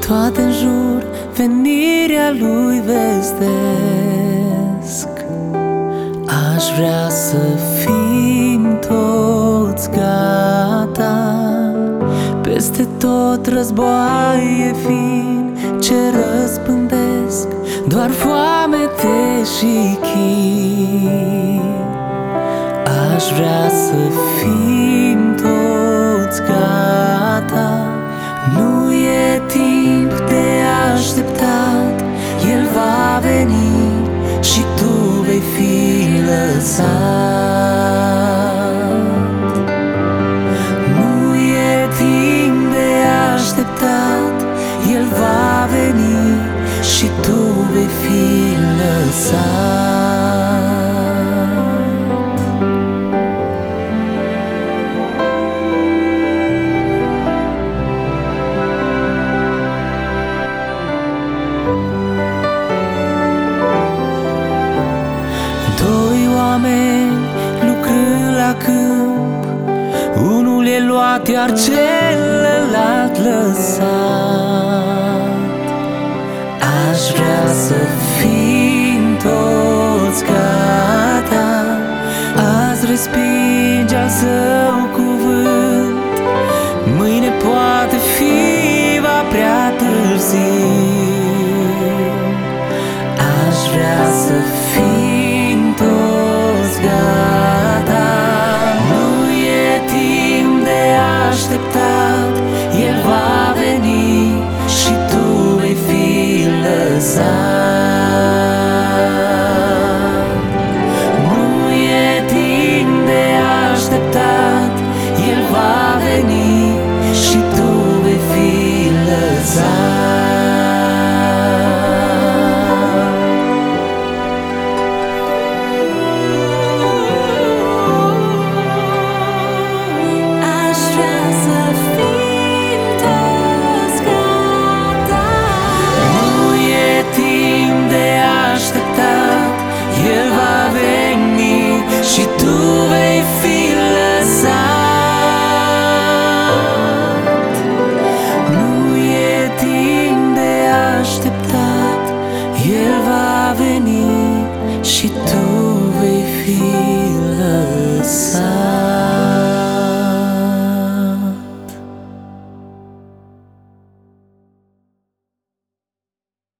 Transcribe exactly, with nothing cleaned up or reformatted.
toate în jur venirea lui vestesc. Aș vrea să fim toți gata, peste tot războaie fiind ce răspândesc doar foamete și chin. Aș vrea să fim toți gata, nu e timp de așteptat, El va veni și tu vei fi lăsat. Nu e timp de așteptat, El va veni și tu vei fi lăsat. Doi oameni lucrând la câmp, unul e luat iar celălalt lăsat. Aș vrea să fim toți gata, azi respinge al său cuvânt, mâine poate fi va prea târziu. Aș vrea să fim toți gata, nu e timp de așteptat, El va veni și tu vei fi lăsat. Nu e timp de așteptat, El va veni și tu vei fi lăsat. Și tu vei fi lăsat. Nu e timp de așteptat, El va veni și tu vei fi